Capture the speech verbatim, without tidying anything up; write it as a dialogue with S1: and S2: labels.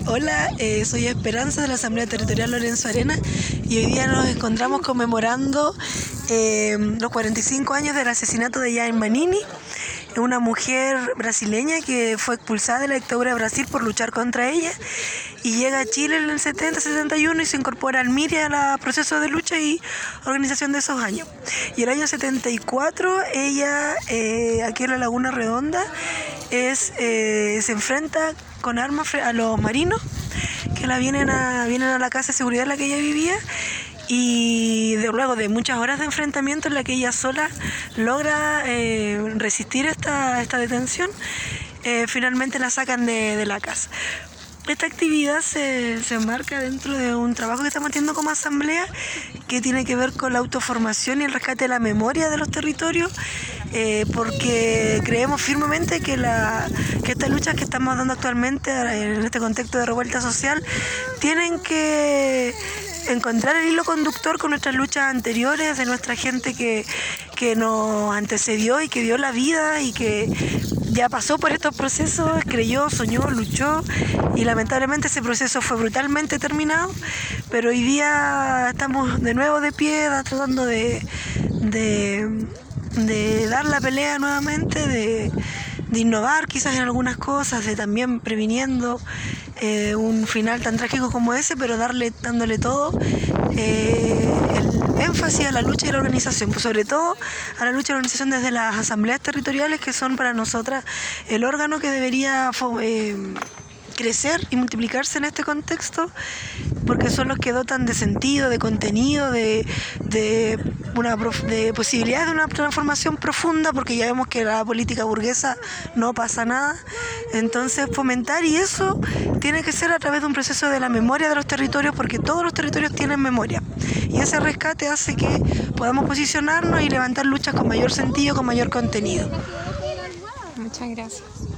S1: Hola, eh, soy Esperanza de la Asamblea Territorial Lorenzo Arena y hoy día nos encontramos conmemorando eh, los cuarenta y cinco años del asesinato de Yain Manini, una mujer brasileña que fue expulsada de la dictadura de Brasil por luchar contra ella y llega a Chile en el setenta setenta y uno y se incorpora al MIRI al proceso de lucha y organización de esos años. Y el año setenta y cuatro ella, eh, aquí en la Laguna Redonda, es, eh, se enfrenta con armas a los marinos que la vienen a, vienen a la casa de seguridad en la que ella vivía, y de, luego de muchas horas de enfrentamiento en la que ella sola logra eh, resistir esta, esta detención, eh, finalmente la sacan de, de la casa. Esta actividad se, se enmarca dentro de un trabajo que estamos haciendo como asamblea, que tiene que ver con la autoformación y el rescate de la memoria de los territorios, eh, porque creemos firmemente que, la, que estas luchas que estamos dando actualmente en este contexto de revuelta social tienen que encontrar el hilo conductor con nuestras luchas anteriores, de nuestra gente que, que nos antecedió y que dio la vida y que ya pasó por estos procesos, creyó, soñó, luchó, y lamentablemente ese proceso fue brutalmente terminado, pero hoy día estamos de nuevo de pie tratando de, de, de dar la pelea nuevamente, de, de innovar quizás en algunas cosas, de también previniendo eh, un final tan trágico como ese, pero darle, dándole todo eh, el énfasis a la lucha y la organización, pues sobre todo a la lucha y la organización desde las asambleas territoriales, que son para nosotras el órgano que debería eh, crecer y multiplicarse en este contexto, porque son los que dotan de sentido, de contenido, de, de, una, de posibilidades de una transformación profunda, porque ya vemos que la política burguesa no pasa nada. Entonces fomentar, y eso tiene que ser a través de un proceso de la memoria de los territorios, porque todos los territorios tienen memoria, y ese rescate hace que podamos posicionarnos y levantar luchas con mayor sentido, con mayor contenido.
S2: Muchas gracias.